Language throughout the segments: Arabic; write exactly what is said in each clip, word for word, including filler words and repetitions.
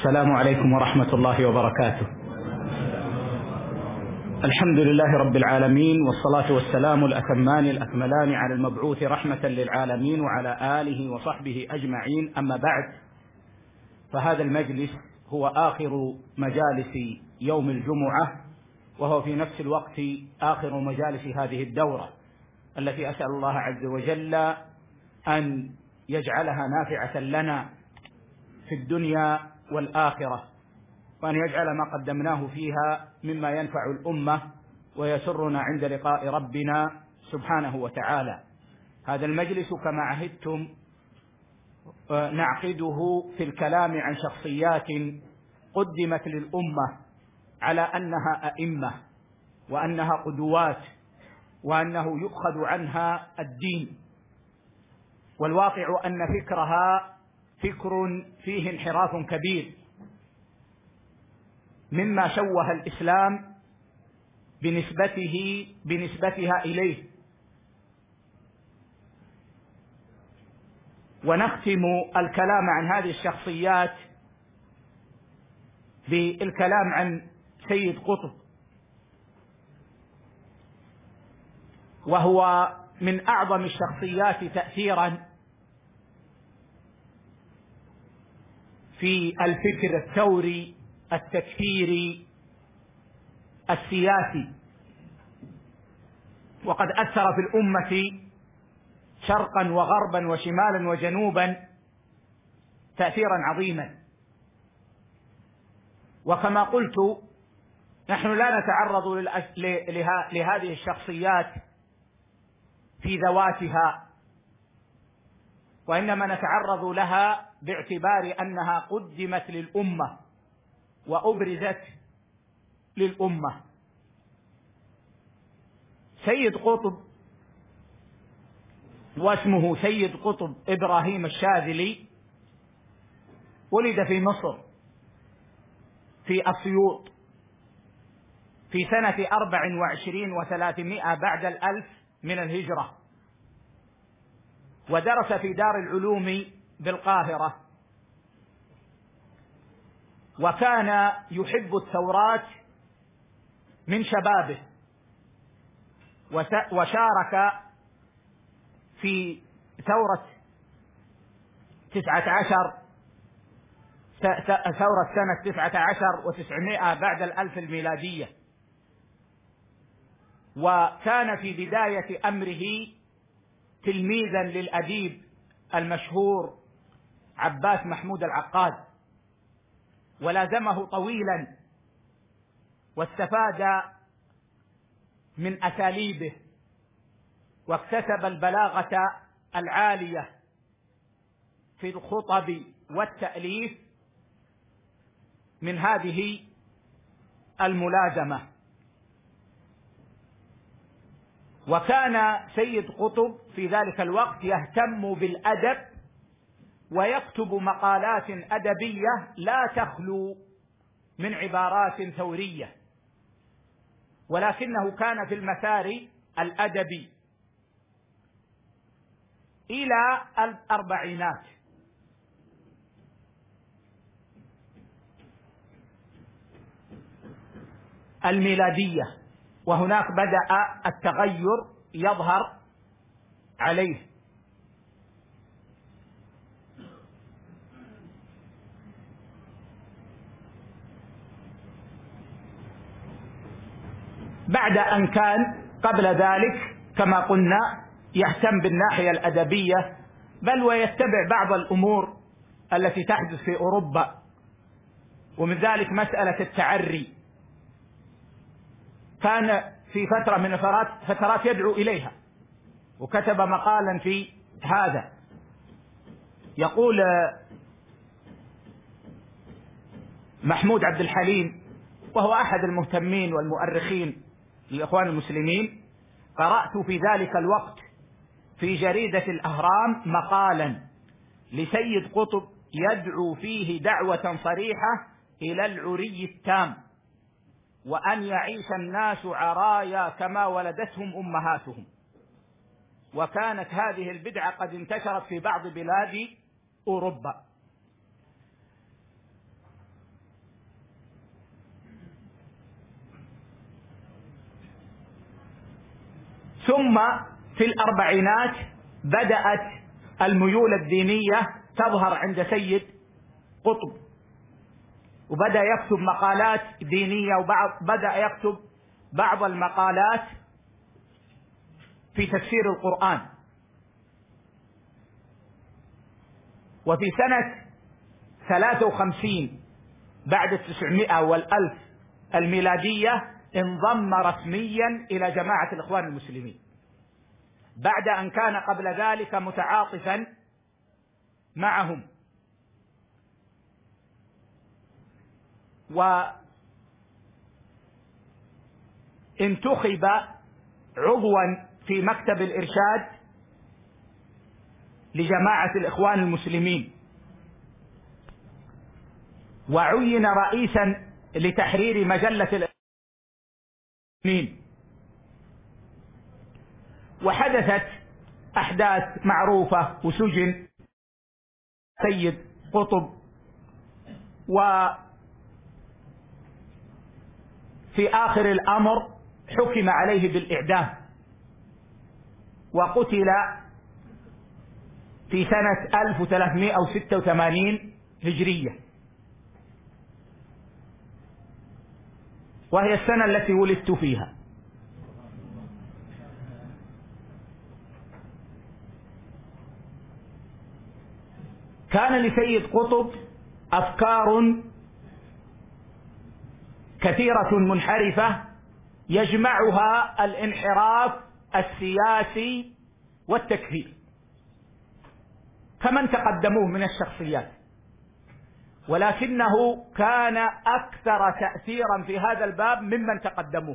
السلام عليكم ورحمة الله وبركاته. الحمد لله رب العالمين، والصلاة والسلام الأتمان الأكملان على المبعوث رحمة للعالمين وعلى آله وصحبه أجمعين. أما بعد، فهذا المجلس هو آخر مجالس يوم الجمعة، وهو في نفس الوقت آخر مجالس هذه الدورة التي أسأل الله عز وجل أن يجعلها نافعة لنا في الدنيا والآخرة، وأن يجعل ما قدمناه فيها مما ينفع الأمة ويسرنا عند لقاء ربنا سبحانه وتعالى. هذا المجلس كما عهدتم نعقده في الكلام عن شخصيات قدمت للأمة على أنها أئمة وأنها قدوات وأنه يؤخذ عنها الدين، والواقع أن فكرها فكر فيه انحراف كبير مما شوه الإسلام بنسبته بنسبتها إليه. ونختم الكلام عن هذه الشخصيات بالكلام عن سيد قطب، وهو من أعظم الشخصيات تأثيرا في الفكر الثوري التكفيري السياسي، وقد أثر في الأمة شرقا وغربا وشمالا وجنوبا تأثيرا عظيما. وكما قلت، نحن لا نتعرض لهذه الشخصيات في ذواتها، وإنما نتعرض لها باعتبار أنها قدمت للأمة وأبرزت للأمة. سيد قطب، واسمه سيد قطب إبراهيم الشاذلي، ولد في مصر في أسيوط في سنة أربع وعشرين وثلاثمائة بعد الألف من الهجرة، ودرس في دار العلوم بالقاهرة، وكان يحب الثورات من شبابه، وشارك في ثورة تسعة عشر ثورة سنة تسعة عشر وتسعمائة بعد الألف الميلادية، وكان في بداية أمره تلميذا للأديب المشهور عباس محمود العقاد، ولازمه طويلا واستفاد من أساليبه، واكتسب البلاغة العالية في الخطب والتأليف من هذه الملازمة. وكان سيد قطب في ذلك الوقت يهتم بالأدب، ويكتب مقالات أدبية لا تخلو من عبارات ثورية، ولكنه كان في المسار الأدبي إلى الأربعينات. الميلادية، وهناك بدأ التغير يظهر عليه. بعد أن كان قبل ذلك كما قلنا يهتم بالناحية الأدبية، بل ويتبع بعض الأمور التي تحدث في أوروبا، ومن ذلك مسألة التعري. كان في فترة من الفترات فترات يدعو إليها، وكتب مقالا في هذا يقول محمود عبد الحليم، وهو أحد المهتمين والمؤرخين للإخوان المسلمين: قرأت في ذلك الوقت في جريدة الأهرام مقالا لسيد قطب يدعو فيه دعوة صريحة إلى العري التام، وأن يعيش الناس عرايا كما ولدتهم أمهاتهم. وكانت هذه البدعة قد انتشرت في بعض بلاد أوروبا. ثم في الأربعينات بدأت الميول الدينية تظهر عند سيد قطب، وبدأ يكتب مقالات دينية، وبعض بدأ يكتب بعض المقالات في تفسير القرآن. وفي سنة ثلاثة وخمسين بعد التسعمائة والألف الميلادية انضم رسميا إلى جماعة الإخوان المسلمين، بعد أن كان قبل ذلك متعاطفا معهم. وانتخب عضوا في مكتب الإرشاد لجماعة الإخوان المسلمين، وعين رئيسا لتحرير مجلة الإسلاميين. وحدثت أحداث معروفة، وسجن سيد قطب، وفي آخر الأمر حكم عليه بالإعدام، وقتل في سنة ألف وثلاثمائة وستة وثمانين هجرية، وهي السنة التي ولدت فيها. كان لسيد قطب أفكار كثيرة منحرفة يجمعها الانحراف السياسي والتكفير كمن تقدموه من الشخصيات، ولكنه كان أكثر تأثيرا في هذا الباب ممن تقدموه،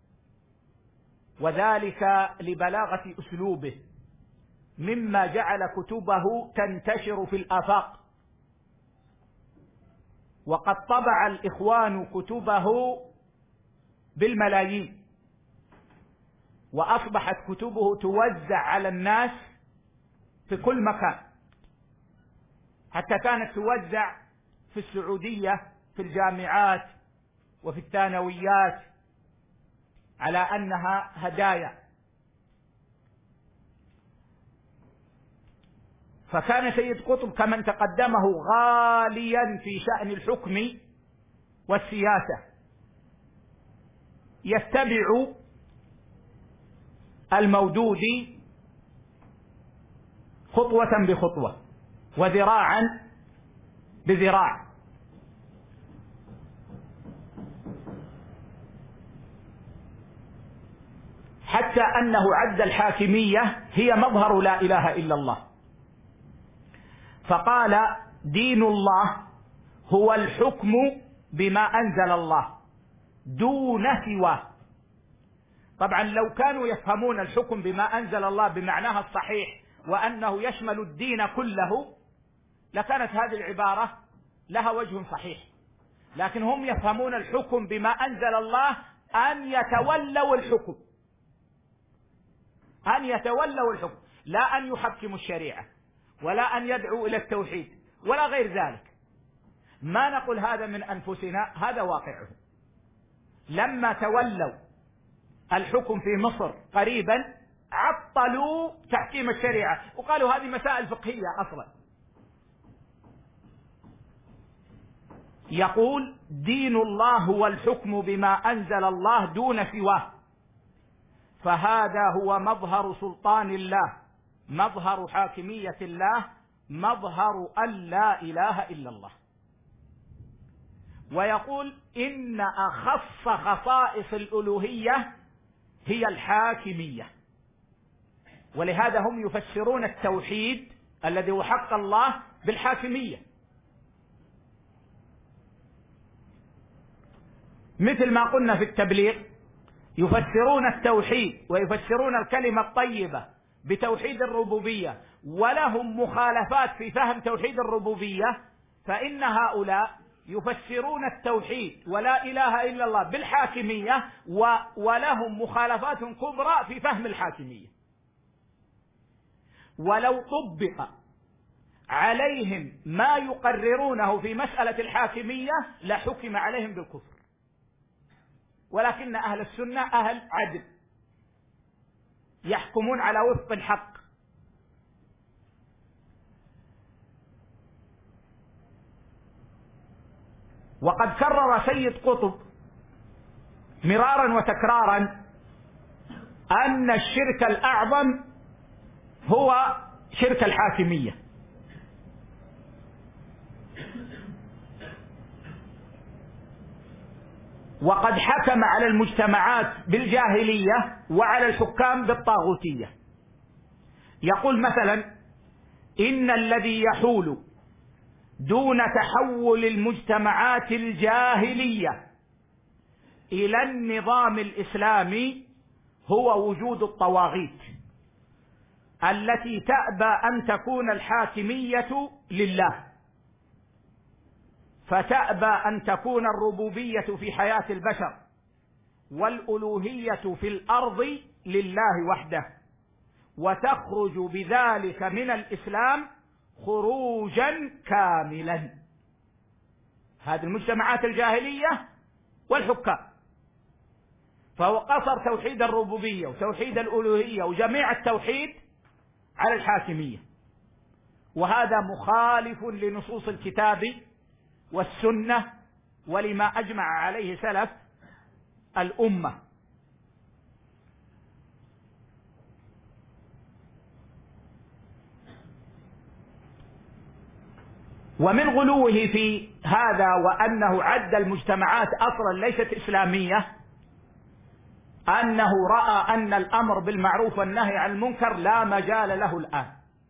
وذلك لبلاغة أسلوبه، مما جعل كتبه تنتشر في الآفاق. وقد طبع الإخوان كتبه بالملايين، وأصبحت كتبه توزع على الناس في كل مكان، حتى كانت توزع في السعودية في الجامعات وفي الثانويات على أنها هدايا. فكان سيد قطب كمن تقدمه غاليا في شأن الحكم والسياسة، يتبع المودودي خطوة بخطوة وذراعا بذراع، حتى أنه عد الحاكمية هي مظهر لا إله إلا الله، فقال: دين الله هو الحكم بما أنزل الله دون سواه. طبعا لو كانوا يفهمون الحكم بما أنزل الله بمعناها الصحيح وأنه يشمل الدين كله لكانت هذه العبارة لها وجه صحيح، لكن هم يفهمون الحكم بما أنزل الله أن يتولوا الحكم، أن يتولوا الحكم، لا أن يحكموا الشريعة ولا أن يدعوا إلى التوحيد ولا غير ذلك. ما نقول هذا من أنفسنا، هذا واقعه. لما تولوا الحكم في مصر قريبا عطلوا تحكيم الشريعة وقالوا هذه مسائل فقهية أصلا. يقول: دين الله هو الحكم بما أنزل الله دون سواه، فهذا هو مظهر سلطان الله، مظهر حاكمية الله، مظهر أن لا إله إلا الله. ويقول: إن أخص خصائص الألوهية هي الحاكمية، ولهذا هم يفسرون التوحيد الذي هو حق الله بالحاكمية، مثل ما قلنا في التبليغ يفسرون التوحيد ويفسرون الكلمة الطيبة بتوحيد الربوبية، ولهم مخالفات في فهم توحيد الربوبية، فإن هؤلاء يفسرون التوحيد ولا إله إلا الله بالحاكمية ولهم مخالفات كبرى في فهم الحاكمية. ولو طبق عليهم ما يقررونه في مسألة الحاكمية لحكم عليهم بالكفر، ولكن أهل السنة أهل عدل، يحكمون على وفق الحق. وقد كرر سيد قطب مرارا وتكرارا أن الشرك الأعظم هو شرك الحاكمية، وقد حكم على المجتمعات بالجاهلية وعلى الحكام بالطاغوتية. يقول مثلا: إن الذي يحول دون تحول المجتمعات الجاهلية إلى النظام الإسلامي هو وجود الطواغيت التي تأبى أن تكون الحاكمية لله، فتأبى أن تكون الربوبية في حياة البشر والألوهية في الأرض لله وحده، وتخرج بذلك من الإسلام خروجا كاملا. هذه المجتمعات الجاهلية والحكام، فهو قصر توحيد الربوبية وتوحيد الألوهية وجميع التوحيد على الحاكمية، وهذا مخالف لنصوص الكتاب والسنة ولما أجمع عليه سلف الأمة. ومن غلوه في هذا وأنه عد المجتمعات أصلا ليست إسلامية أنه رأى أن الأمر بالمعروف والنهي عن المنكر لا مجال له الآن.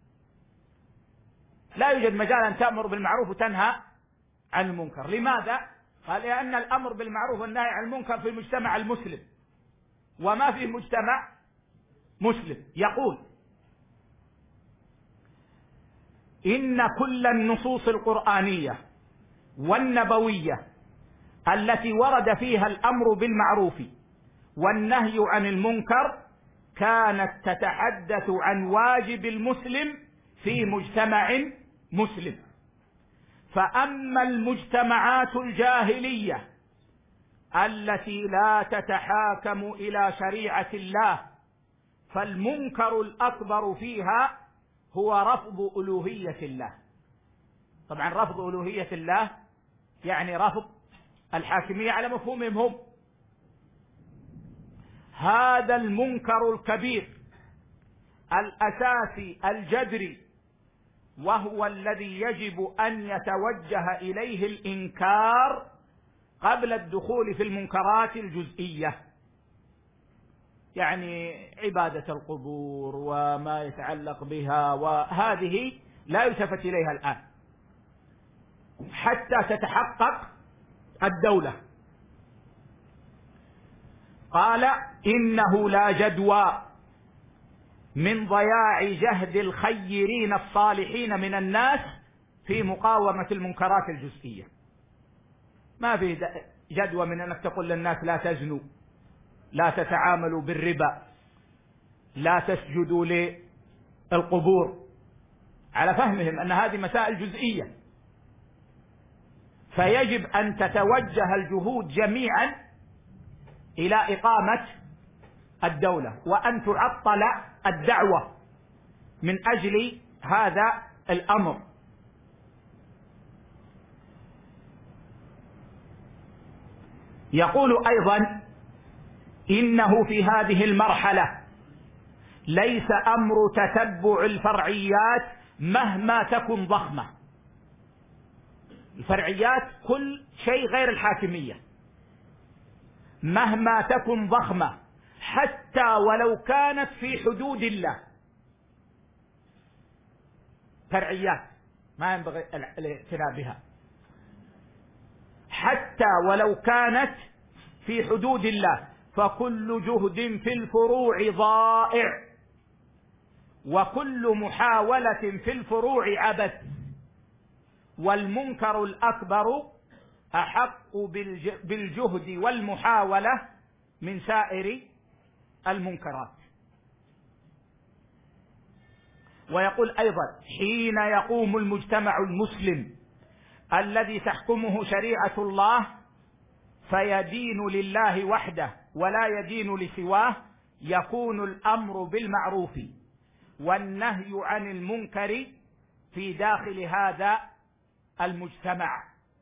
لا يوجد مجال أن تأمر بالمعروف وتنهى عن المنكر. لماذا؟ قال: لأن الأمر بالمعروف والنهي عن المنكر في المجتمع المسلم، وما في مجتمع مسلم. يقول: إن كل النصوص القرآنية والنبوية التي ورد فيها الأمر بالمعروف والنهي عن المنكر كانت تتحدث عن واجب المسلم في مجتمع مسلم. فأما المجتمعات الجاهلية التي لا تتحاكم إلى شريعة الله فالمنكر الأكبر فيها هو رفض ألوهية الله. طبعا رفض ألوهية الله يعني رفض الحاكمية على مفهومهم هم. هذا المنكر الكبير الأساسي الجذري، وهو الذي يجب أن يتوجه إليه الإنكار قبل الدخول في المنكرات الجزئية، يعني عبادة القبور وما يتعلق بها، وهذه لا يلتفت إليها الآن حتى تتحقق الدولة. قال: إنه لا جدوى من ضياع جهد الخيرين الصالحين من الناس في مقاومة المنكرات الجزئية. ما في جدوى من أنك تقول للناس لا تزنوا، لا تتعاملوا بالربا، لا تسجدوا للقبور، على فهمهم أن هذه مسائل جزئية. فيجب أن تتوجه الجهود جميعا إلى إقامة الدولة، وأن تعطل الدعوة من أجل هذا الأمر. يقول أيضا: إنه في هذه المرحلة ليس أمر تتبع الفرعيات مهما تكن ضخمة. الفرعيات كل شيء غير الحاكمية مهما تكن ضخمة، حتى ولو كانت في حدود الله. فرعيات ما ينبغي الاعتناء بها، حتى ولو كانت في حدود الله، فكل جهد في الفروع ضائع، وكل محاولة في الفروع عبث، والمنكر الأكبر أحق بالجهد والمحاولة من سائر المنكرات. ويقول أيضا: حين يقوم المجتمع المسلم الذي تحكمه شريعة الله فيدين لله وحده ولا يدين لسواه، يكون الأمر بالمعروف والنهي عن المنكر في داخل هذا المجتمع.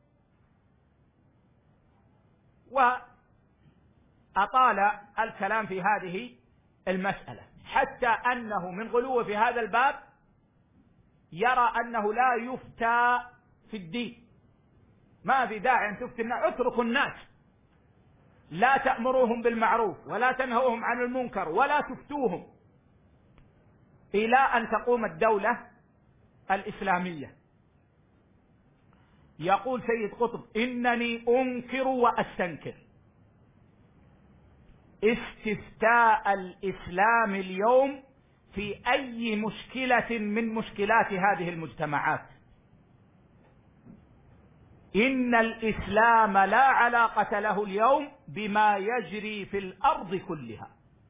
وأطال الكلام في هذه المسألة حتى أنه من غلوه في هذا الباب يرى أنه لا يفتى في الدين، ما في داعي أن تفتي الناس، اتركوا الناس، لا تأمروهم بالمعروف ولا تنهوهم عن المنكر ولا تفتوهم إلى أن تقوم الدولة الإسلامية. يقول سيد قطب: إنني أنكر وأستنكر استفتاء الإسلام اليوم في أي مشكلة من مشكلات هذه المجتمعات. إن الإسلام لا علاقة له اليوم بما يجري في الأرض كلها،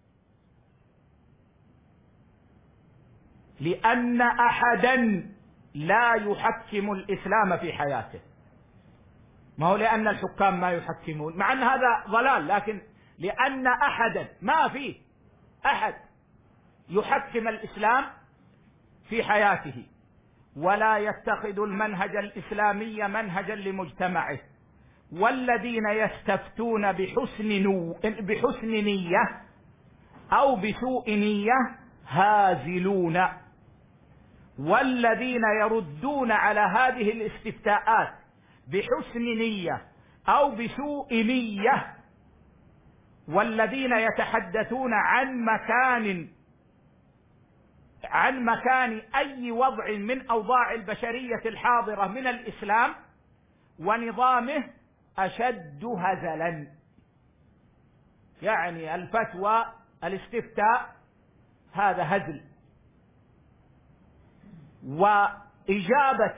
لأن أحدا لا يحكم الإسلام في حياته. ما هو لأن الحكام ما يحكمون، مع أن هذا ضلال، لكن لأن أحدا، ما فيه أحد يحكم الإسلام في حياته، ولا يتخذ المنهج الإسلامي منهجا لمجتمعه. والذين يستفتون بحسن, نو بحسن نية أو بسوء نية هازلون، والذين يردون على هذه الاستفتاءات بحسن نية أو بسوء نية، والذين يتحدثون عن مكان عن مكان أي وضع من أوضاع البشرية الحاضرة من الإسلام ونظامه أشد هزلا. يعني الفتوى الاستفتاء هذا هزل، وإجابة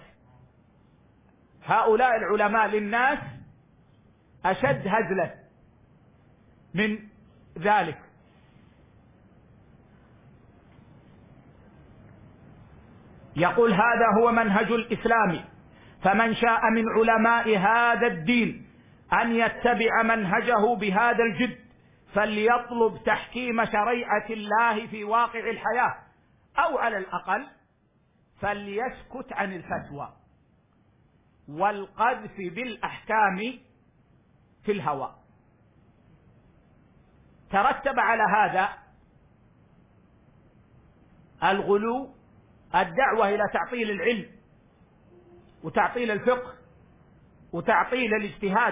هؤلاء العلماء للناس أشد هزلا من ذلك. يقول: هذا هو منهج الإسلام، فمن شاء من علماء هذا الدين أن يتبع منهجه بهذا الجد فليطلب تحكيم شريعة الله في واقع الحياة، أو على الأقل فليسكت عن الفتوى والقذف بالأحكام في الهواء. ترتب على هذا الغلو، الدعوة إلى تعطيل العلم وتعطيل الفقه وتعطيل الاجتهاد.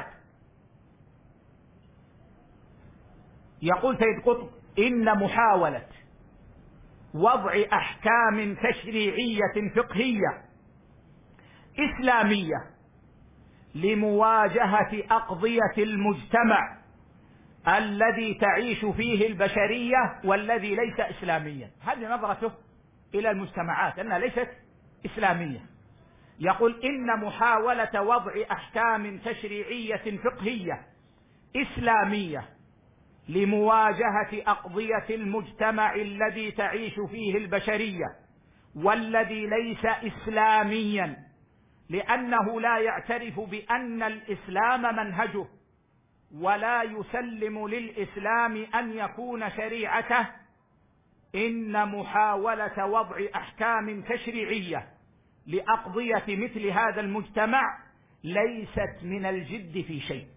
يقول سيد قطب: إن محاولة وضع أحكام تشريعية فقهية إسلامية لمواجهة أقضية المجتمع الذي تعيش فيه البشرية والذي ليس إسلاميا. هذه نظرته إلى المجتمعات أنها ليست إسلامية. يقول: إن محاولة وضع أحكام تشريعية فقهية إسلامية لمواجهة أقضية المجتمع الذي تعيش فيه البشرية والذي ليس إسلاميا، لأنه لا يعترف بأن الإسلام منهجه ولا يسلم للإسلام أن يكون شريعته. إن محاولة وضع أحكام تشريعية لأقضية مثل هذا المجتمع ليست من الجد في شيء،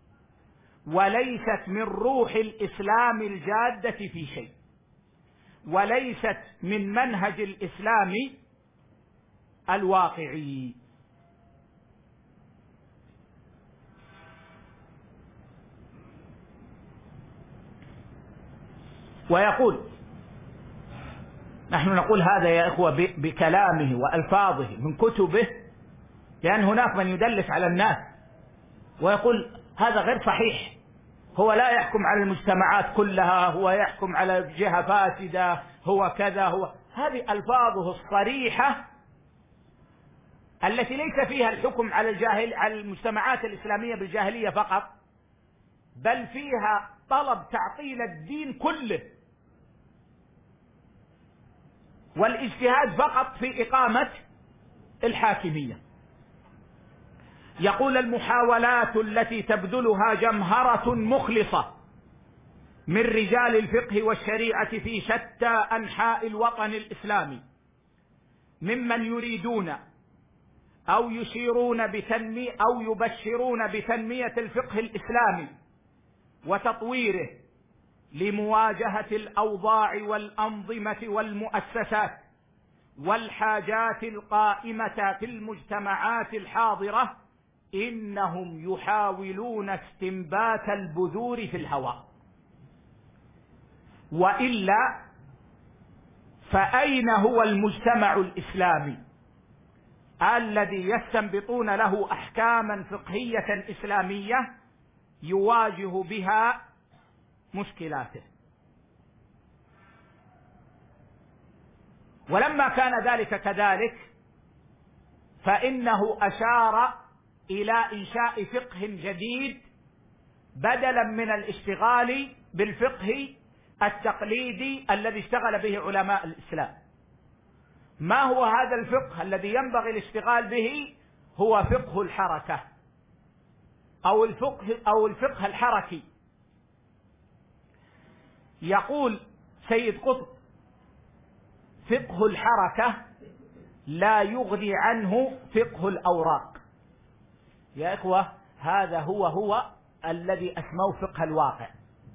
وليست من روح الإسلام الجادة في شيء، وليست من منهج الإسلام الواقعي. ويقول: نحن نقول هذا يا إخوة بكلامه وألفاظه من كتبه، لأن هناك من يدلس على الناس ويقول هذا غير صحيح، هو لا يحكم على المجتمعات كلها، هو يحكم على جهة فاسدة، هو كذا، هو هذه ألفاظه الصريحة التي ليس فيها الحكم على الجاهل على المجتمعات الإسلامية بالجاهلية فقط، بل فيها طلب تعطيل الدين كله والاجتهاد فقط في إقامة الحاكمية. يقول: المحاولات التي تبذلها جمهرة مخلصة من رجال الفقه والشريعة في شتى أنحاء الوطن الإسلامي ممن يريدون أو يشيرون بتنمية أو يبشرون بتنمية الفقه الإسلامي وتطويره لمواجهة الأوضاع والأنظمة والمؤسسات والحاجات القائمة في المجتمعات الحاضرة، إنهم يحاولون استنبات البذور في الهواء، وإلا فأين هو المجتمع الإسلامي الذي يستنبطون له أحكاما فقهية إسلامية يواجه بها مشكلاته؟ ولما كان ذلك كذلك فإنه أشار إلى إنشاء فقه جديد بدلا من الاشتغال بالفقه التقليدي الذي اشتغل به علماء الإسلام. ما هو هذا الفقه الذي ينبغي الاشتغال به؟ هو فقه الحركة أو الفقه أو الفقه الحركي. يقول سيد قطب: فقه الحركة لا يغني عنه فقه الأوراق. يا إخوة، هذا هو هو الذي أسموه فقه الواقع،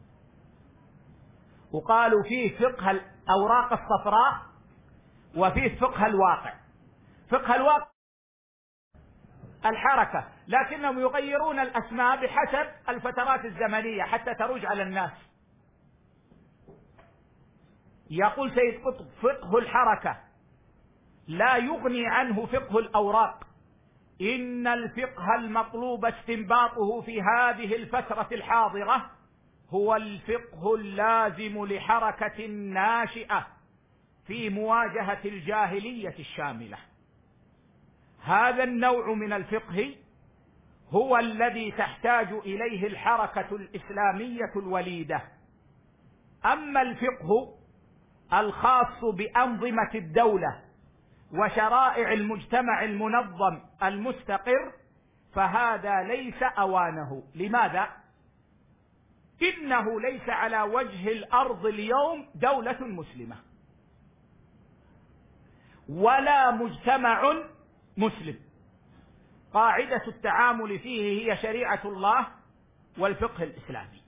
وقالوا فيه فقه الأوراق الصفراء وفيه فقه الواقع. فقه الواقع الحركة، لكنهم يغيرون الأسماء بحسب الفترات الزمنية حتى تروج على الناس. يقول سيد قطب: فقه الحركة لا يغني عنه فقه الأوراق، إن الفقه المطلوب استنباطه في هذه الفترة الحاضرة هو الفقه اللازم لحركة ناشئة في مواجهة الجاهلية الشاملة. هذا النوع من الفقه هو الذي تحتاج إليه الحركة الإسلامية الوليدة. أما الفقه الخاص بأنظمة الدولة وشرائع المجتمع المنظم المستقر فهذا ليس أوانه. لماذا؟ إنه ليس على وجه الأرض اليوم دولة مسلمة ولا مجتمع مسلم قاعدة التعامل فيه هي شريعة الله والفقه الإسلامي.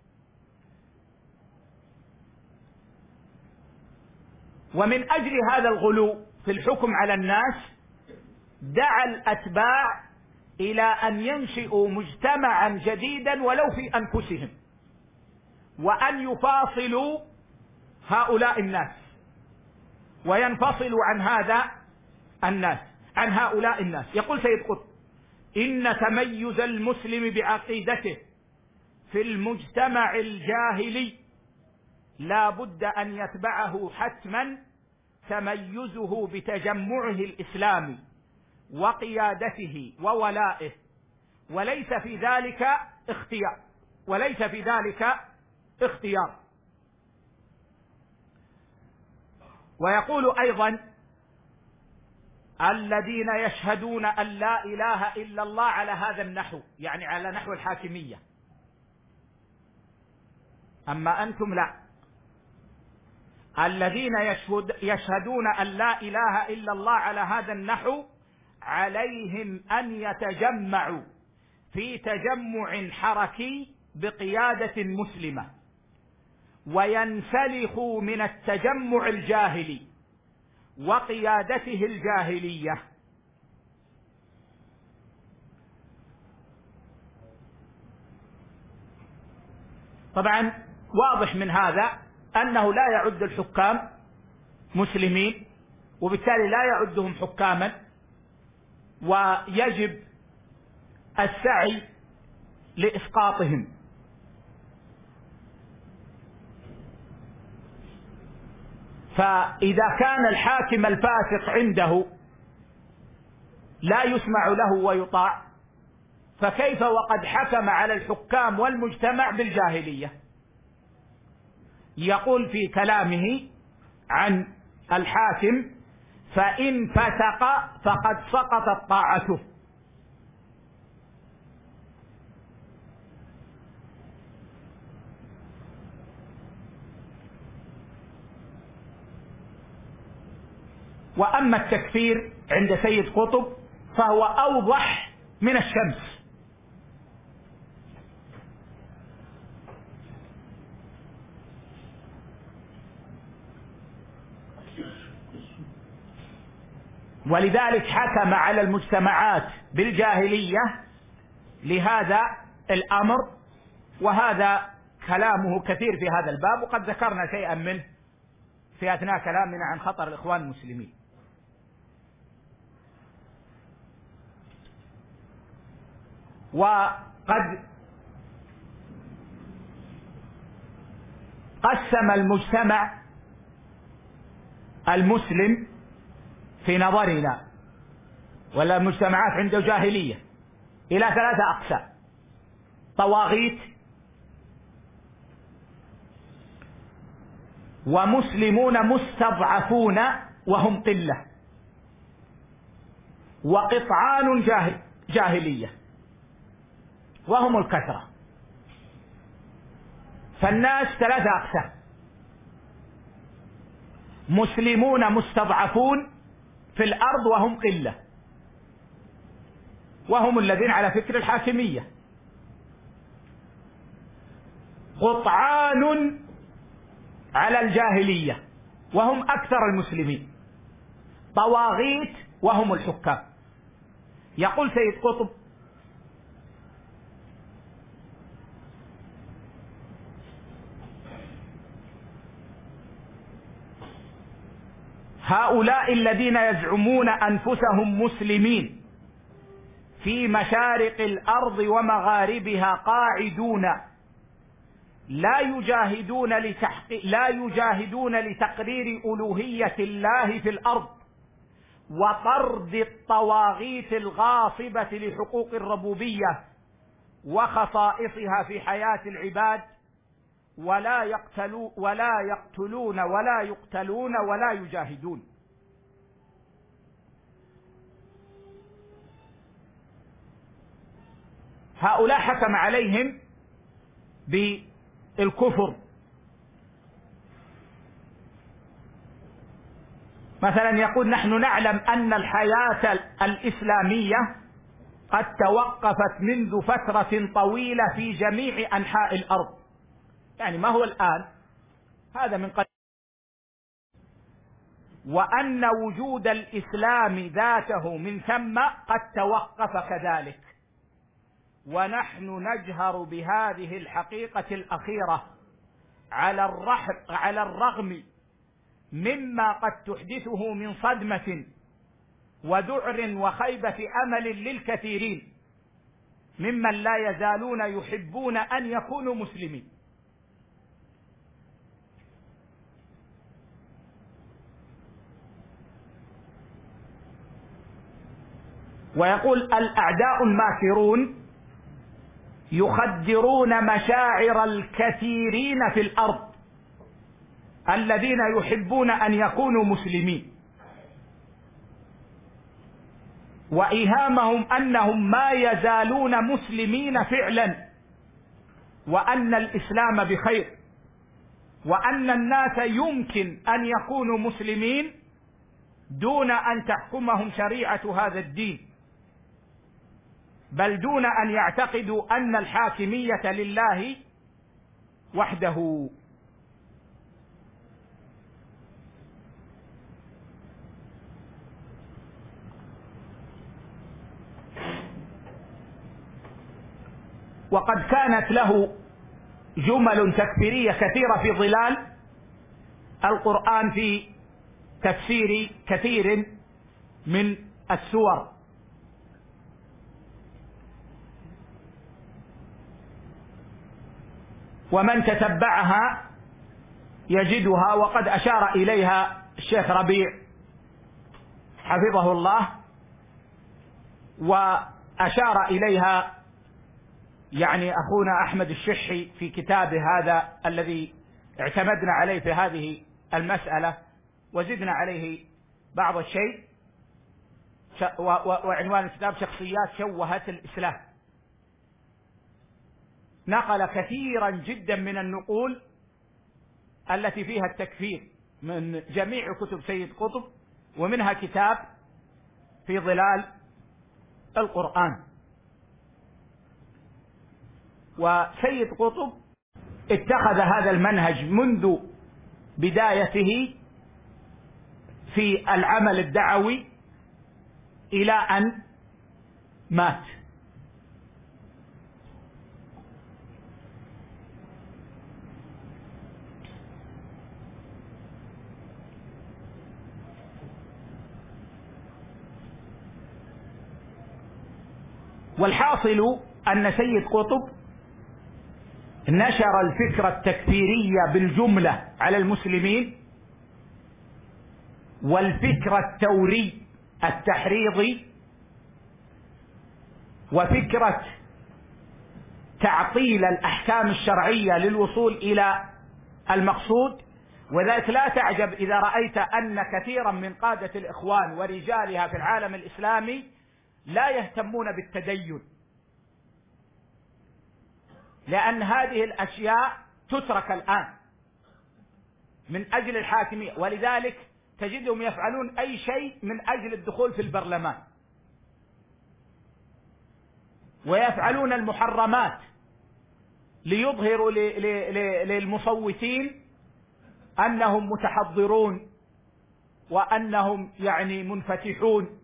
ومن أجل هذا الغلو في الحكم على الناس دعا الأتباع إلى أن ينشئوا مجتمعا جديدا ولو في أنفسهم، وأن يفاصلوا هؤلاء الناس وينفصلوا عن هذا الناس عن هؤلاء الناس. يقول سيد قطب: إن تميز المسلم بعقيدته في المجتمع الجاهلي لا بد أن يتبعه حتما تميزه بتجمعه الإسلامي وقيادته وولائه، وليس في ذلك اختيار وليس في ذلك اختيار. ويقول أيضا: الذين يشهدون أن لا إله إلا الله على هذا النحو، يعني على نحو الحاكمية، أما أنتم لا. الذين يشهد يشهدون أن لا إله إلا الله على هذا النحو عليهم أن يتجمعوا في تجمع حركي بقيادة مسلمة وينسلخوا من التجمع الجاهلي وقيادته الجاهلية. طبعا واضح من هذا أنه لا يعد الحكام مسلمين، وبالتالي لا يعدهم حكاما، ويجب السعي لإسقاطهم. فإذا كان الحاكم الفاسق عنده لا يسمع له ويطاع، فكيف وقد حكم على الحكام والمجتمع بالجاهلية؟ يقول في كلامه عن الحاكم: فإن فسق فقد سقطت طاعته. وأما التكفير عند سيد قطب فهو أوضح من الشمس. ولذلك حكم على المجتمعات بالجاهلية لهذا الأمر، وهذا كلامه كثير في هذا الباب، وقد ذكرنا شيئا منه في أثناء كلامنا عن خطر الإخوان المسلمين. وقد قسم المجتمع المسلم في نظرنا ولا المجتمعات عنده جاهلية إلى ثلاثة أقسام: طواغيت، ومسلمون مستضعفون وهم قلة، وقطعان جاهل جاهلية وهم الكثرة. فالناس ثلاثة أقسام: مسلمون مستضعفون في الأرض وهم قلة، وهم الذين على فكر الحاكمية. قطعان على الجاهلية وهم أكثر المسلمين. طواغيت وهم الحكام. يقول سيد قطب: هؤلاء الذين يزعمون أنفسهم مسلمين في مشارق الأرض ومغاربها قاعدون لا يجاهدون لتحقيق لا يجاهدون لتقرير ألوهية الله في الأرض وطرد الطواغيت الغاصبة لحقوق الربوبية وخصائصها في حياة العباد، ولا يقتلون ولا يقتلون ولا يقتلون ولا يجاهدون. هؤلاء حكم عليهم بالكفر. مثلا يقول: نحن نعلم أن الحياة الإسلامية قد توقفت منذ فترة طويلة في جميع أنحاء الأرض. يعني ما هو الآن، هذا من قبل، وأن وجود الإسلام ذاته من ثم قد توقف كذلك، ونحن نجهر بهذه الحقيقة الأخيرة على على الرغم مما قد تحدثه من صدمة وذعر وخيبة أمل للكثيرين ممن لا يزالون يحبون أن يكونوا مسلمين. ويقول: الأعداء الماكرون يخدرون مشاعر الكثيرين في الأرض الذين يحبون أن يكونوا مسلمين، وإيهامهم أنهم ما يزالون مسلمين فعلا، وأن الإسلام بخير، وأن الناس يمكن أن يكونوا مسلمين دون أن تحكمهم شريعة هذا الدين، بل دون أن يعتقدوا أن الحاكمية لله وحده. وقد كانت له جمل تكفيرية كثيرة في ظلال القرآن في تفسير كثير من السور. ومن تتبعها يجدها، وقد أشار إليها الشيخ ربيع حفظه الله، وأشار إليها يعني أخونا أحمد الشحي في كتابه هذا الذي اعتمدنا عليه في هذه المسألة، وزدنا عليه بعض الشيء، وعنوان الكتاب: شخصيات شوهت الإسلام. نقل كثيرا جدا من النقول التي فيها التكفير من جميع كتب سيد قطب، ومنها كتاب في ظلال القرآن. وسيد قطب اتخذ هذا المنهج منذ بدايته في العمل الدعوي إلى أن مات. والحاصل أن سيد قطب نشر الفكرة التكفيرية بالجملة على المسلمين، والفكر التوري التحريضي، وفكرة تعطيل الأحكام الشرعية للوصول إلى المقصود. وذلك لا تعجب إذا رأيت أن كثيرا من قادة الإخوان ورجالها في العالم الإسلامي لا يهتمون بالتدين، لأن هذه الأشياء تترك الآن من أجل الحاكمية، ولذلك تجدهم يفعلون أي شيء من أجل الدخول في البرلمان، ويفعلون المحرمات ليظهروا للمصوتين أنهم متحضرون وأنهم يعني منفتحون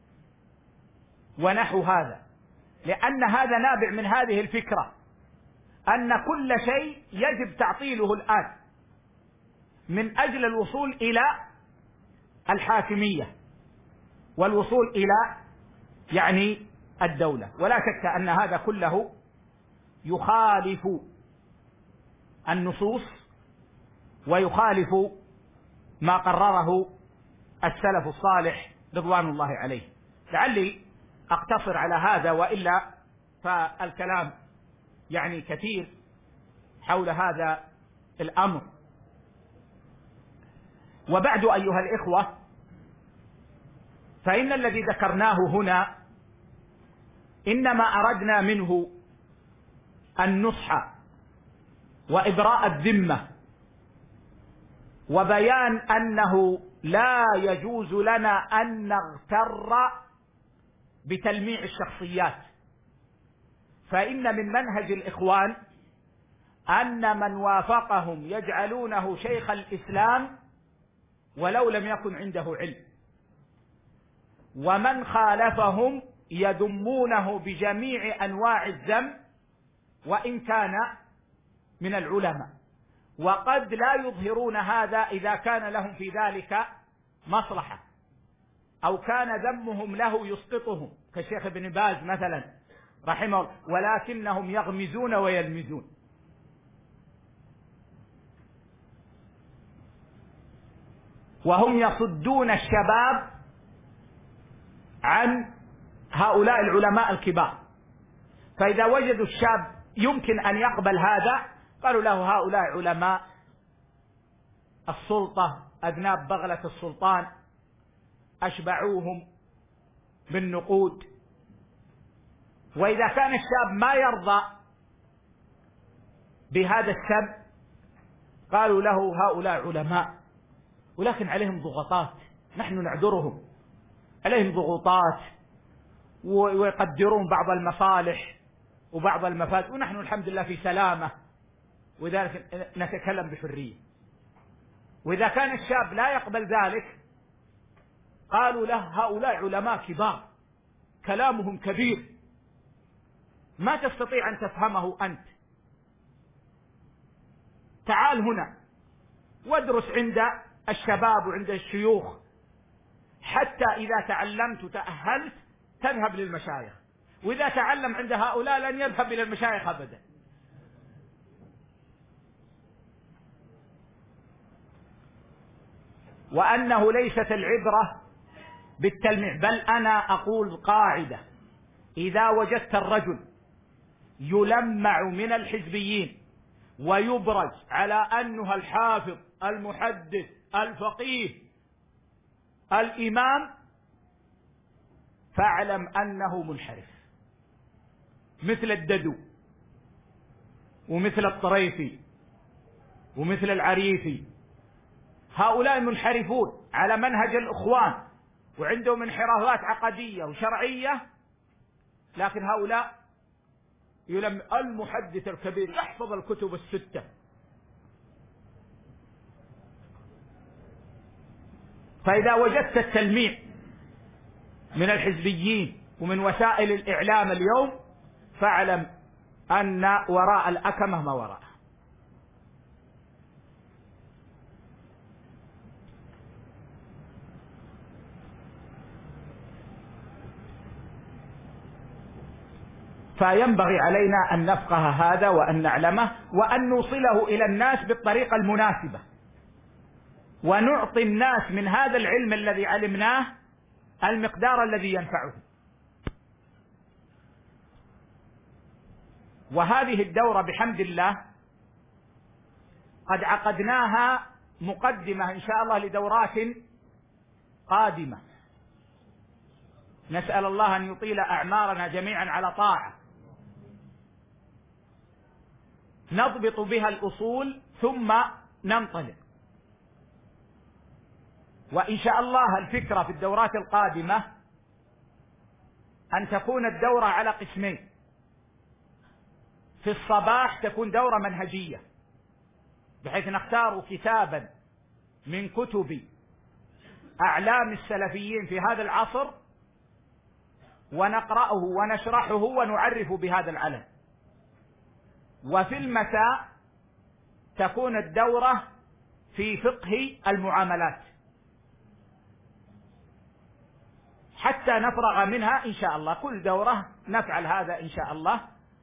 ونحو هذا، لأن هذا نابع من هذه الفكرة أن كل شيء يجب تعطيله الآن من أجل الوصول إلى الحاكمية والوصول إلى يعني الدولة. ولا شك أن هذا كله يخالف النصوص ويخالف ما قرره السلف الصالح رضوان الله عليه. لعلي أقتصر على هذا، وإلا فالكلام يعني كثير حول هذا الأمر. وبعد أيها الإخوة، فإن الذي ذكرناه هنا إنما أردنا منه النصح وإبراء الذمة، وبيان أنه لا يجوز لنا أن نغتر بتلميع الشخصيات، فإن من منهج الإخوان أن من وافقهم يجعلونه شيخ الإسلام ولو لم يكن عنده علم، ومن خالفهم يذمونه بجميع أنواع الذم وإن كان من العلماء، وقد لا يظهرون هذا إذا كان لهم في ذلك مصلحة أو كان ذمهم له يسقطهم كالشيخ ابن باز مثلا رحمه الله، ولكنهم يغمزون ويلمزون. وهم يصدون الشباب عن هؤلاء العلماء الكبار، فإذا وجدوا الشاب يمكن أن يقبل هذا قالوا له هؤلاء علماء السلطة أذناب بغلة السلطان أشبعوهم بالنقود. وإذا كان الشاب ما يرضى بهذا السب قالوا له هؤلاء علماء ولكن عليهم ضغوطات، نحن نعذرهم، عليهم ضغوطات ويقدرون بعض المصالح وبعض المفاسد، ونحن الحمد لله في سلامة، وذلك نتكلم بحرية. وإذا كان الشاب لا يقبل ذلك قالوا له هؤلاء علماء كبار كلامهم كبير ما تستطيع أن تفهمه أنت، تعال هنا وادرس عند الشباب وعند الشيوخ حتى إذا تعلمت وتأهلت تذهب للمشايخ، وإذا تعلم عند هؤلاء لن يذهب إلى المشايخ أبدا. وأنه ليست العبرة بالتلميع، بل أنا أقول قاعدة: إذا وجدت الرجل يلمع من الحزبيين ويبرز على أنه الحافظ المحدث الفقيه الإمام فاعلم أنه منحرف، مثل الددو ومثل الطريفي ومثل العريفي، هؤلاء منحرفون على منهج الإخوان وعندهم انحرافات عقدية وشرعية، لكن هؤلاء يلم المحدث الكبير يحفظ الكتب الستة. فإذا وجدت التلميع من الحزبيين ومن وسائل الإعلام اليوم فاعلم أن وراء الأكمة ما وراء. فينبغي علينا أن نفقه هذا وأن نعلمه وأن نوصله إلى الناس بالطريقة المناسبة، ونعطي الناس من هذا العلم الذي علمناه المقدار الذي ينفعه. وهذه الدورة بحمد الله قد عقدناها مقدمة إن شاء الله لدورات قادمة، نسأل الله أن يطيل أعمارنا جميعا على طاعة، نضبط بها الأصول ثم ننطلق. وإن شاء الله الفكرة في الدورات القادمة أن تكون الدورة على قسمين. في الصباح تكون دورة منهجية بحيث نختار كتابا من كتب أعلام السلفيين في هذا العصر ونقرأه ونشرحه ونعرف بهذا العلم. وفي المساء تكون الدورة في فقه المعاملات حتى نفرغ منها إن شاء الله. كل دورة نفعل هذا إن شاء الله،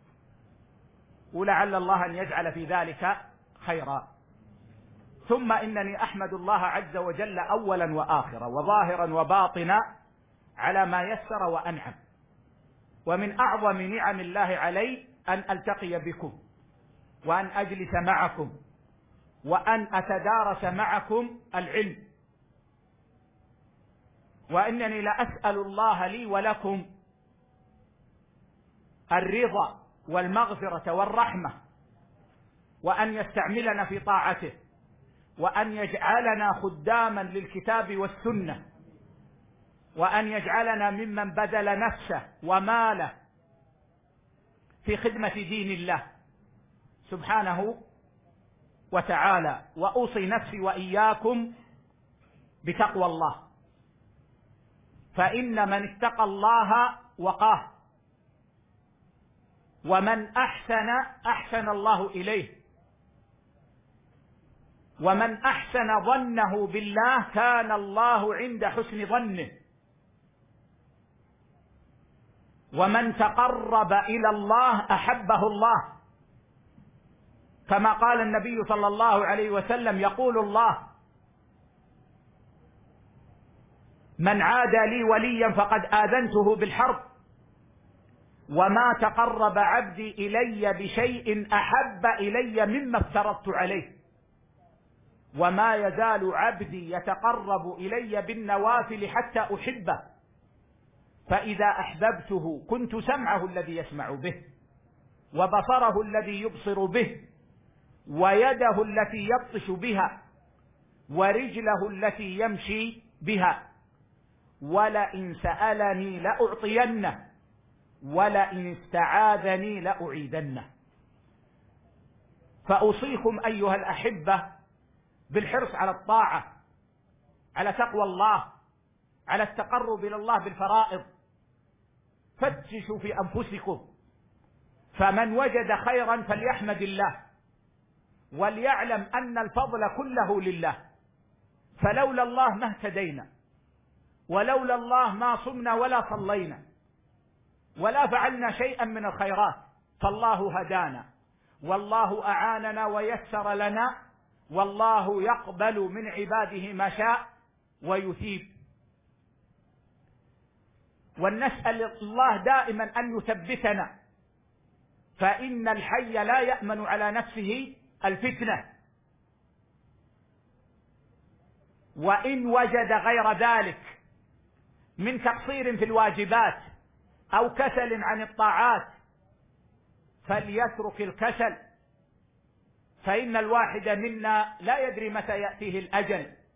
ولعل الله أن يجعل في ذلك خيرا. ثم إنني أحمد الله عز وجل أولا وآخرا وظاهرا وباطنا على ما يسر وأنعم. ومن أعظم نعم الله علي أن ألتقي بكم وأن أجلس معكم وأن أتدارس معكم العلم. وإنني لأسأل الله لي ولكم الرضا والمغفرة والرحمة، وأن يستعملنا في طاعته، وأن يجعلنا خداما للكتاب والسنة، وأن يجعلنا ممن بذل نفسه وماله في خدمة دين الله سبحانه وتعالى. وأوصي نفسي وإياكم بتقوى الله، فإن من اتقى الله وقاه، ومن أحسن أحسن الله إليه، ومن أحسن ظنه بالله كان الله عند حسن ظنه، ومن تقرب إلى الله أحبه الله، كما قال النبي صلى الله عليه وسلم يقول الله: من عادى لي وليا فقد آذنته بالحرب، وما تقرب عبدي إلي بشيء أحب إلي مما افترضت عليه، وما يزال عبدي يتقرب إلي بالنوافل حتى أحبه، فإذا أحببته كنت سمعه الذي يسمع به، وبصره الذي يبصر به، ويده التي يبطش بها، ورجله التي يمشي بها، ولئن سألني لأعطينه، ولئن استعاذني لأعيدنه. فأوصيكم أيها الأحبة بالحرص على الطاعة، على تقوى الله، على التقرب إلى الله بالفرائض. فتشوا في أنفسكم، فمن وجد خيرا فليحمد الله، وليعلم أن الفضل كله لله، فلولا الله ما اهتدينا، ولولا الله ما صمنا ولا صلينا ولا فعلنا شيئا من الخيرات، فالله هدانا، والله أعاننا ويسر لنا، والله يقبل من عباده ما شاء ويثيب. ونسأل الله دائما أن يثبتنا، فإن الحي لا يأمن على نفسه الفتنة، وإن وجد غير ذلك من تقصير في الواجبات أو كسل عن الطاعات فليترك الكسل، فإن الواحد منا لا يدري متى يأتيه الأجل،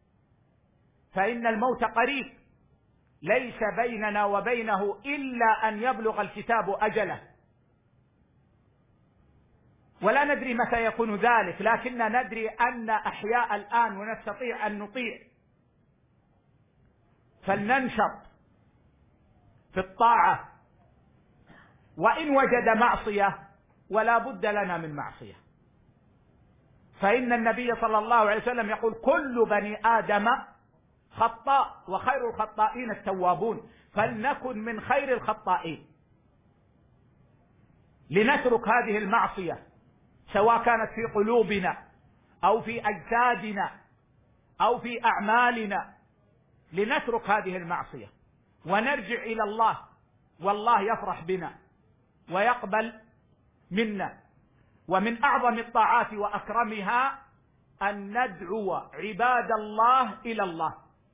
فإن الموت قريب، ليس بيننا وبينه إلا أن يبلغ الكتاب أجله، ولا ندري متى يكون ذلك، لكننا ندري أن أحياء الآن ونستطيع أن نطيع، فلننشط في الطاعة، وإن وجد معصية ولا بد لنا من معصية، فإن النبي صلى الله عليه وسلم يقول كل بني آدم خطاء وخير الخطائين التوابون، فلنكن من خير الخطائين، لنترك هذه المعصية سواء كانت في قلوبنا أو في أجسادنا أو في أعمالنا، لنترك هذه المعصية ونرجع إلى الله، والله يفرح بنا ويقبل منا. ومن أعظم الطاعات وأكرمها أن ندعو عباد الله إلى الله،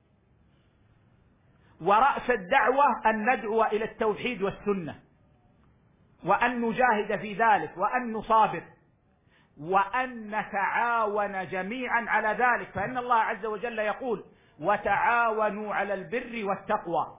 ورأس الدعوة أن ندعو إلى التوحيد والسنة، وأن نجاهد في ذلك، وأن نصابر، وأن نتعاون جميعا على ذلك، فإن الله عز وجل يقول وتعاونوا على البر والتقوى.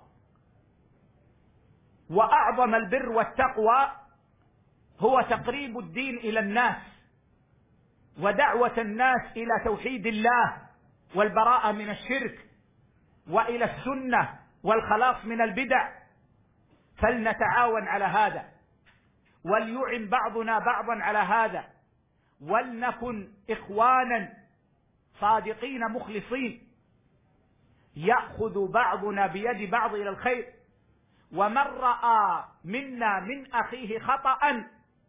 وأعظم البر والتقوى هو تقريب الدين إلى الناس، ودعوة الناس إلى توحيد الله والبراءة من الشرك، وإلى السنة والخلاص من البدع، فلنتعاون على هذا، وليعن بعضنا بعضا على هذا، ولنكن إخوانا صادقين مخلصين، يأخذ بعضنا بيد بعض إلى الخير. ومن رأى منا من أخيه خطأ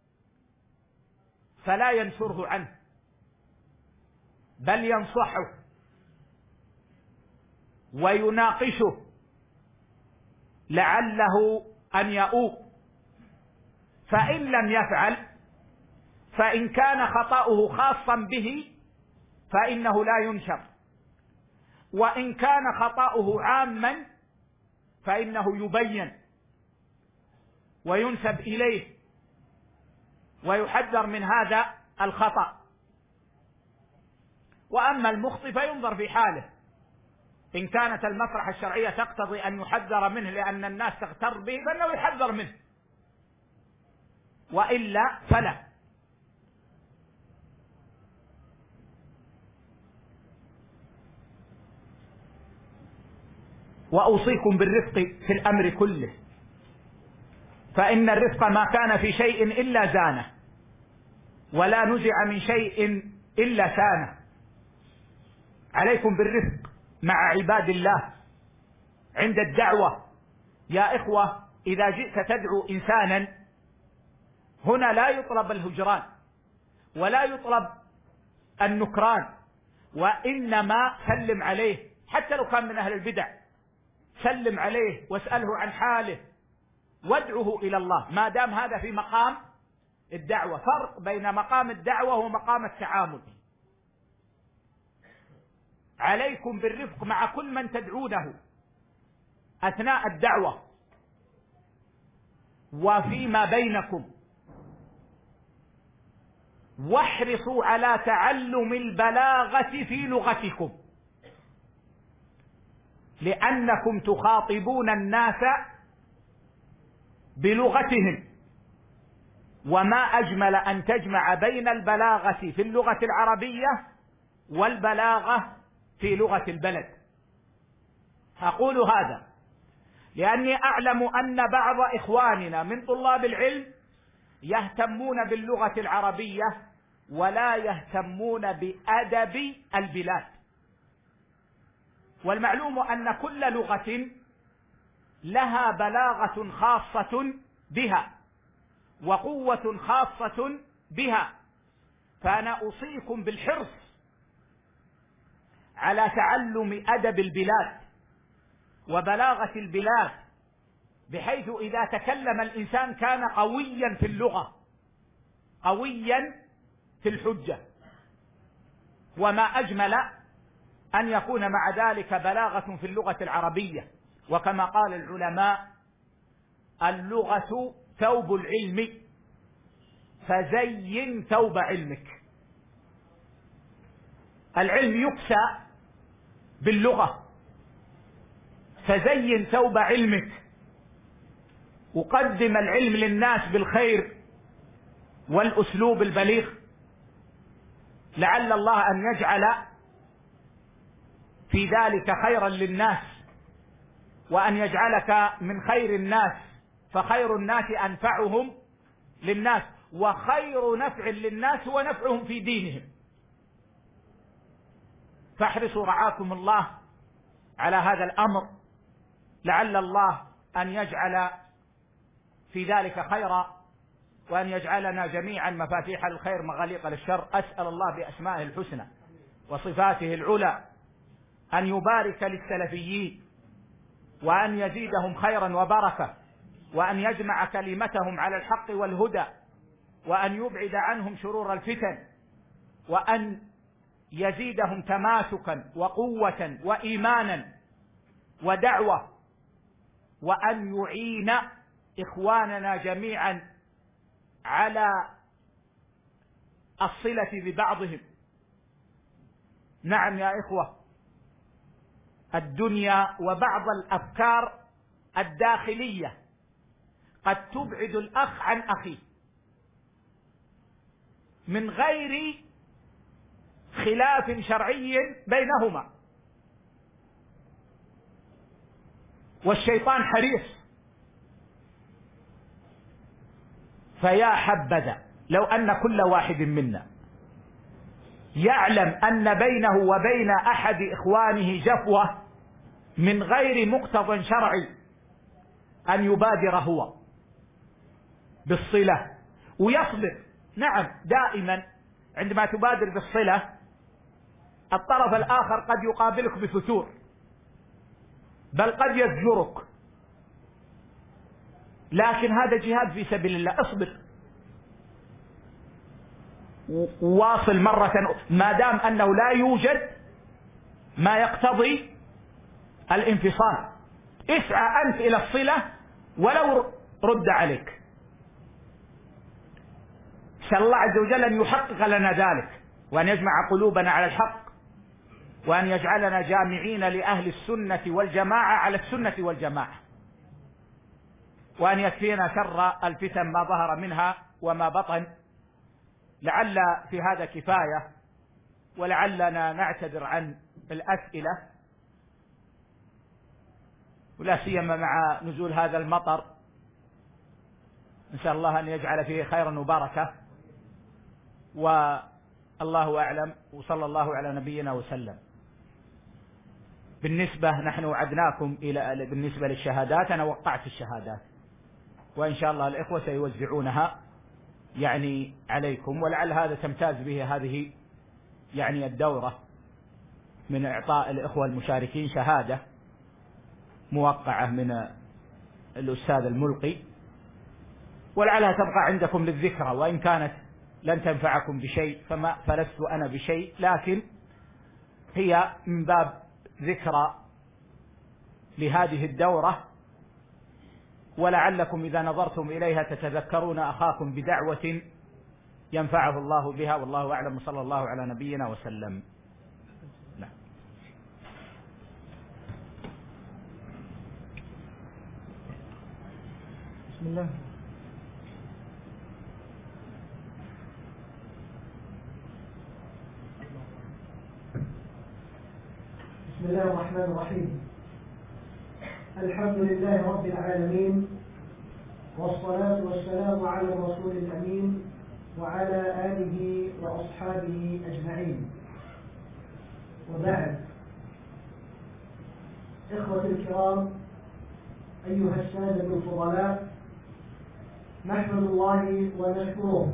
فلا ينشره عنه، بل ينصحه ويناقشه لعله أن يؤوب، فإن لم يفعل، فإن كان خطأه خاصا به فإنه لا ينشر، وإن كان خطأه عاما فإنه يبين وينسب إليه ويحذر من هذا الخطأ. وأما المخطئ فينظر في حاله، إن كانت المصلحة الشرعية تقتضي أن يحذر منه لأن الناس تغتر به فإنه يحذر منه، وإلا فلا. وأوصيكم بالرفق في الأمر كله، فإن الرفق ما كان في شيء إلا زانه، ولا نزع من شيء إلا سانه. عليكم بالرفق مع عباد الله عند الدعوة. يا إخوة، إذا جئت تدعو إنسانا هنا لا يطلب الهجران ولا يطلب النكران، وإنما سلم عليه، حتى لو كان من أهل البدع سلم عليه واسأله عن حاله وادعه إلى الله، ما دام هذا في مقام الدعوة. فرق بين مقام الدعوة ومقام التعامل. عليكم بالرفق مع كل من تدعونه أثناء الدعوة وفيما بينكم، واحرصوا على تعلم البلاغة في لغتكم، لأنكم تخاطبون الناس بلغتهم، وما أجمل أن تجمع بين البلاغة في اللغة العربية والبلاغة في لغة البلد. أقول هذا لأني أعلم أن بعض إخواننا من طلاب العلم يهتمون باللغة العربية ولا يهتمون بأدب البلاد. والمعلوم أن كل لغة لها بلاغة خاصة بها وقوة خاصة بها، فأنا أوصيكم بالحرص على تعلم أدب البلاد وبلاغة البلاد، بحيث إذا تكلم الإنسان كان قويا في اللغة، قويا في الحجة. وما أجمل أن يكون مع ذلك بلاغة في اللغة العربية، وكما قال العلماء: اللغة ثوب العلم فزين ثوب علمك. العلم يكسى باللغة، فزين ثوب علمك وقدم العلم للناس بالخير والأسلوب البليغ، لعل الله أن يجعل في ذلك خيرا للناس، وأن يجعلك من خير الناس، فخير الناس أنفعهم للناس، وخير نفع للناس هو نفعهم في دينهم. فاحرصوا رعاكم الله على هذا الأمر، لعل الله أن يجعل في ذلك خيرا، وأن يجعلنا جميعا مفاتيح الخير مغاليق للشر. أسأل الله بأسمائه الحسنى وصفاته العلى أن يبارك للسلفيين، وأن يزيدهم خيرا وبركة، وأن يجمع كلمتهم على الحق والهدى، وأن يبعد عنهم شرور الفتن، وأن يزيدهم تماسكا وقوة وإيمانا ودعوة، وأن يعين إخواننا جميعا على الصلة ببعضهم. نعم يا إخوة، الدنيا وبعض الأفكار الداخلية قد تبعد الأخ عن أخيه من غير خلاف شرعي بينهما، والشيطان حريص. فيا حبذا لو أن كل واحد منا يعلم أن بينه وبين أحد إخوانه جفوة من غير مقتضى شرعي، أن يبادر هو بالصلة ويصبر. نعم، دائما عندما تبادر بالصلة الطرف الآخر قد يقابلك بفتور، بل قد يزجرك، لكن هذا جهاد في سبيل الله. اصبر وواصل مرة، ما دام أنه لا يوجد ما يقتضي الانفصال. اسعى أنت إلى الصلة ولو رد عليك. سأل الله عز وجل أن يحقق لنا ذلك، وأن يجمع قلوبنا على الحق، وأن يجعلنا جامعين لأهل السنة والجماعة على السنة والجماعة، وأن يكفينا شر الفتن ما ظهر منها وما بطن. لعل في هذا كفاية، ولعلنا نعتذر عن الأسئلة، ولا سيما مع نزول هذا المطر، نسأل الله أن يجعل فيه خيرا وبركة، والله أعلم، وصلى الله على نبينا وسلم. بالنسبة نحن وعدناكم إلى بالنسبة للشهادات، أنا وقعت الشهادات، وإن شاء الله الإخوة سيوزعونها يعني عليكم، ولعل هذا تمتاز به هذه يعني الدورة من إعطاء الإخوة المشاركين شهادة موقعة من الأستاذ الملقي، ولعلها تبقى عندكم للذكرى، وإن كانت لن تنفعكم بشيء فما فلست أنا بشيء، لكن هي من باب ذكرى لهذه الدورة، ولعلكم إذا نظرتم إليها تتذكرون أخاكم بدعوة ينفعه الله بها، والله أعلم، صلى الله على نبينا وسلم. لا. بسم الله. بسم الله الرحمن الرحيم. الحمد لله رب العالمين، والصلاة والسلام على الرسول الأمين وعلى آله وأصحابه أجمعين، وبعد. إخوة الكرام، أيها السادة الفضلاء، نحمد الله ونشكره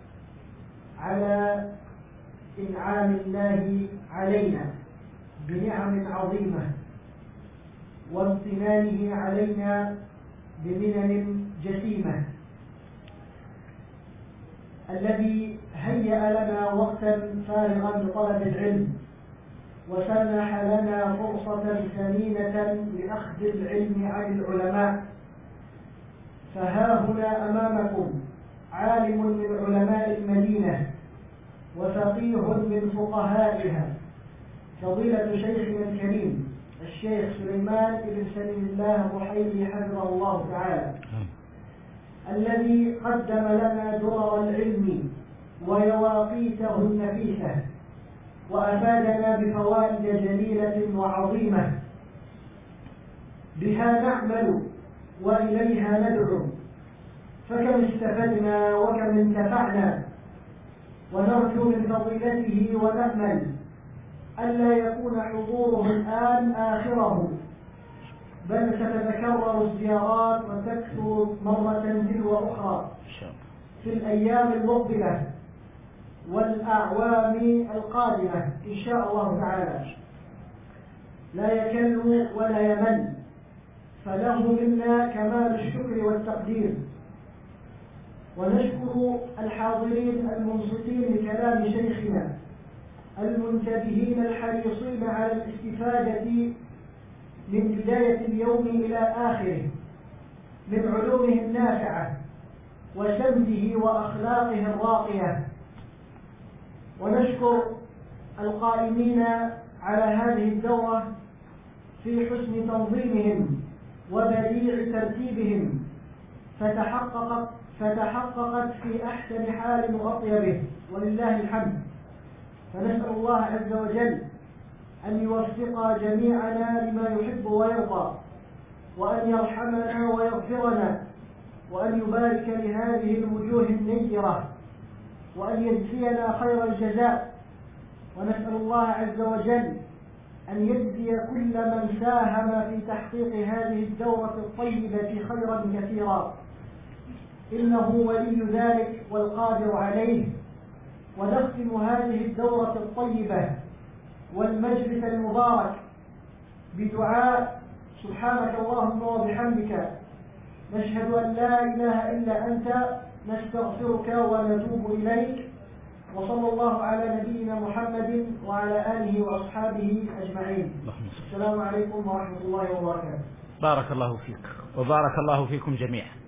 على إنعام الله علينا بنعم عظيمة، وامتنانه علينا بمنن جسيمة، الذي هيأ لنا وقتا فارغا لطلب العلم، وسمح لنا فرصة ثمينة لأخذ العلم عن العلماء. فها هنا أمامكم عالم من علماء المدينة وفقيه من فقهائها، فضيلة شيخنا الكريم الشيخ سليمان بن سليم الله الرحيلي حفظه الله تعالى، الذي قدم لنا درر العلم ويواقيته النفيسة، وأفادنا بفوائد جليلة وعظيمة بها نعمل وإليها ندعو، فكم استفدنا وكم انتفعنا، ونرجو من فضيلته ونأمل ألا يكون حضوره الآن آخره، بل ستتكرر الزيارات وتكثر مرة تلو أخرى في الأيام المقبلة والأعوام القادمة إن شاء الله تعالى. لا يكل ولا يمل، فله منا كمال الشكر والتقدير. ونشكر الحاضرين المنصتين لكلام شيخنا، المنتبهين الحريصين على الاستفادة من بداية اليوم إلى آخره من علومه النافعة وسمته وأخلاقه الراقية. ونشكر القائمين على هذه الدورة في حسن تنظيمهم وبديع ترتيبهم، فتحققت فتحققت في أحسن حال وأطيبه، ولله الحمد. فنسأل الله عز وجل أن يوفق جميعنا لما يحب ويرضى، وأن يرحمنا ويغفرنا، وأن يبارك لهذه الوجوه النيرة، وأن يجزينا خير الجزاء. ونسأل الله عز وجل أن يجزي كل من ساهم في تحقيق هذه الدورة الطيبة خيرا كثيرا، إنه ولي ذلك والقادر عليه. ونختم هذه الدورة الطيبة والمجلس المبارك بدعاء: سبحانك اللهم وبحمدك نشهد أن لا إله إلا أنت نستغفرك ونتوب إليك، وصلى الله على نبينا محمد وعلى آله وأصحابه أجمعين. السلام عليكم ورحمة الله وبركاته. بارك الله فيك وبارك الله فيكم جميعا.